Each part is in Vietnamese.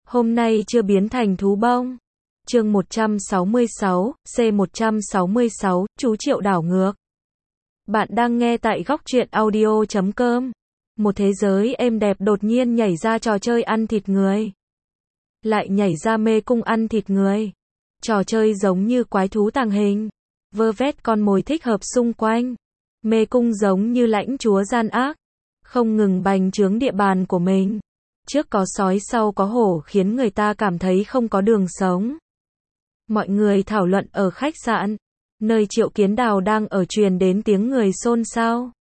Hôm nay chưa biến thành thú bông. Chương 166, C166, chú Triệu đảo ngược. Bạn đang nghe tại góc truyện audio.com. Một thế giới êm đẹp đột nhiên nhảy ra trò chơi ăn thịt người. Lại nhảy ra mê cung ăn thịt người. Trò chơi giống như quái thú tàng hình. Vơ vét con mồi thích hợp xung quanh. Mê cung giống như lãnh chúa gian ác. Không ngừng bành trướng địa bàn của mình. Trước có sói sau có hổ khiến người ta cảm thấy không có đường sống. Mọi người thảo luận ở khách sạn, nơi Triệu Kiến Đào đang ở truyền đến tiếng người xôn xao.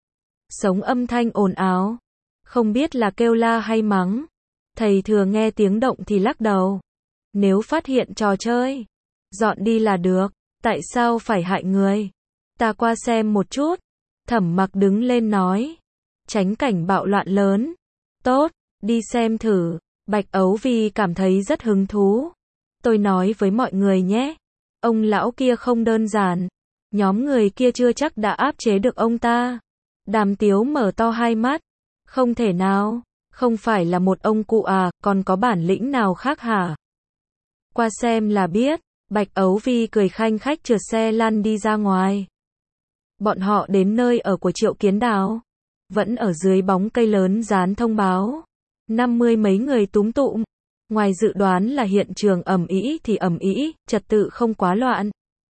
Sống âm thanh ồn ào, không biết là kêu la hay mắng. Thầy thừa nghe tiếng động thì lắc đầu. Nếu phát hiện trò chơi, dọn đi là được, tại sao phải hại người? Ta qua xem một chút. Thẩm Mặc đứng lên nói, tránh cảnh bạo loạn lớn. Tốt, đi xem thử. Bạch Ấu Vi cảm thấy rất hứng thú. Tôi nói với mọi người nhé, ông lão kia không đơn giản. Nhóm người kia chưa chắc đã áp chế được ông ta. Đàm Tiếu mở to hai mắt. Không thể nào, không phải là một ông cụ à, còn có bản lĩnh nào khác hả? Qua xem là biết. Bạch Ấu Vi cười khanh khách trượt xe lăn đi ra ngoài. Bọn họ đến nơi ở của Triệu Kiến Đào. Vẫn ở dưới bóng cây lớn dán thông báo. 50 mấy người túm tụm. Ngoài dự đoán là hiện trường ầm ĩ thì ầm ĩ, trật tự không quá loạn.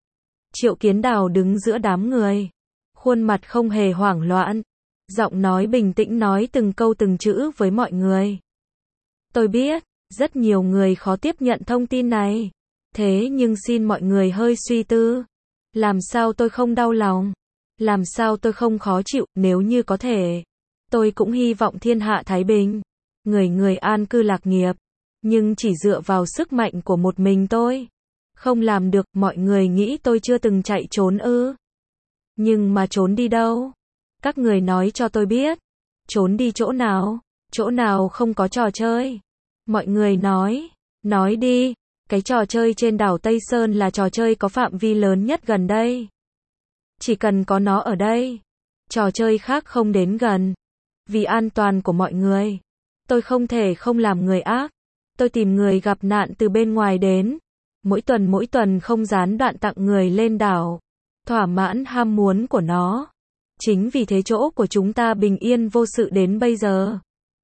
Triệu Kiến Đào đứng giữa đám người. Khuôn mặt không hề hoảng loạn. Giọng nói bình tĩnh nói từng câu từng chữ với mọi người. Tôi biết, rất nhiều người khó tiếp nhận thông tin này. Thế nhưng xin mọi người hơi suy tư. Làm sao tôi không đau lòng? Làm sao tôi không khó chịu? Nếu như có thể, tôi cũng hy vọng thiên hạ thái bình. Người người an cư lạc nghiệp. Nhưng chỉ dựa vào sức mạnh của một mình tôi không làm được. Mọi người nghĩ tôi chưa từng chạy trốn ư? Nhưng mà trốn đi đâu? Các người nói cho tôi biết. Trốn đi chỗ nào? Chỗ nào không có trò chơi? Mọi người nói đi. Cái trò chơi trên đảo Tây Sơn là trò chơi có phạm vi lớn nhất gần đây. Chỉ cần có nó ở đây, trò chơi khác không đến gần. Vì an toàn của mọi người, tôi không thể không làm người ác. Tôi tìm người gặp nạn từ bên ngoài đến. Mỗi tuần không gián đoạn tặng người lên đảo. Thỏa mãn ham muốn của nó. Chính vì thế chỗ của chúng ta bình yên vô sự đến bây giờ.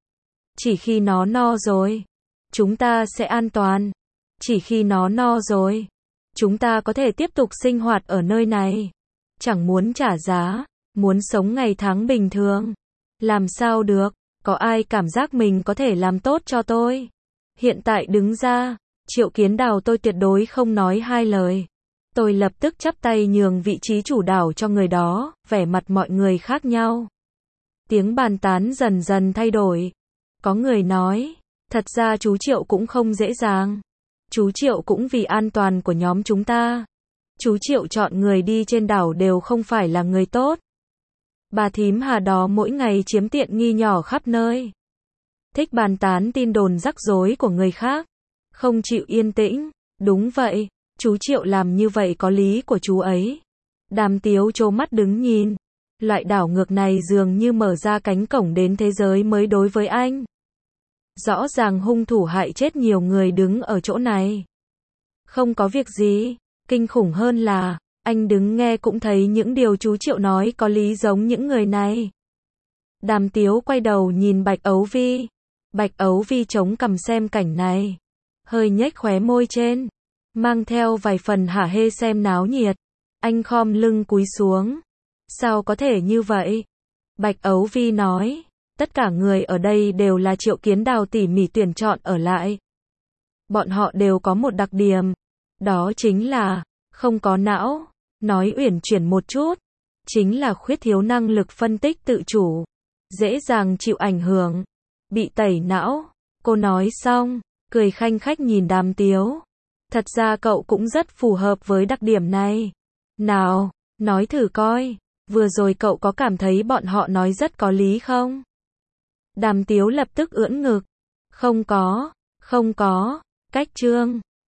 Chỉ khi nó no rồi, chúng ta sẽ an toàn. Chỉ khi nó no rồi, chúng ta có thể tiếp tục sinh hoạt ở nơi này. Chẳng muốn trả giá, muốn sống ngày tháng bình thường. Làm sao được, có ai cảm giác mình có thể làm tốt cho tôi? Hiện tại đứng ra, Triệu Kiến Đào tôi tuyệt đối không nói hai lời. Tôi lập tức chắp tay nhường vị trí chủ đảo cho người đó, vẻ mặt mọi người khác nhau. Tiếng bàn tán dần dần thay đổi. Có người nói, thật ra chú Triệu cũng không dễ dàng. Chú Triệu cũng vì an toàn của nhóm chúng ta. Chú Triệu chọn người đi trên đảo đều không phải là người tốt. Bà thím Hà đó mỗi ngày chiếm tiện nghi nhỏ khắp nơi. Thích bàn tán tin đồn rắc rối của người khác. Không chịu yên tĩnh. Đúng vậy, chú Triệu làm như vậy có lý của chú ấy. Đàm Tiếu trố mắt đứng nhìn. Loại đảo ngược này dường như mở ra cánh cổng đến thế giới mới đối với anh. Rõ ràng hung thủ hại chết nhiều người đứng ở chỗ này. Không có việc gì. Kinh khủng hơn là, anh đứng nghe cũng thấy những điều chú Triệu nói có lý giống những người này. Đàm Tiếu quay đầu nhìn Bạch Ấu Vi. Bạch Ấu Vi chống cằm xem cảnh này. Hơi nhếch khóe môi trên. Mang theo vài phần hả hê xem náo nhiệt. Anh khom lưng cúi xuống. Sao có thể như vậy? Bạch Ấu Vi nói. Tất cả người ở đây đều là Triệu Kiến Đào tỉ mỉ tuyển chọn ở lại. Bọn họ đều có một đặc điểm. Đó chính là, không có não. Nói uyển chuyển một chút. Chính là khuyết thiếu năng lực phân tích tự chủ. Dễ dàng chịu ảnh hưởng. Bị tẩy não. Cô nói xong, cười khanh khách nhìn Đàm Tiếu. Thật ra cậu cũng rất phù hợp với đặc điểm này. Nào, nói thử coi. Vừa rồi cậu có cảm thấy bọn họ nói rất có lý không? Đàm Tiếu lập tức ưỡn ngực. Không có. Cách chương.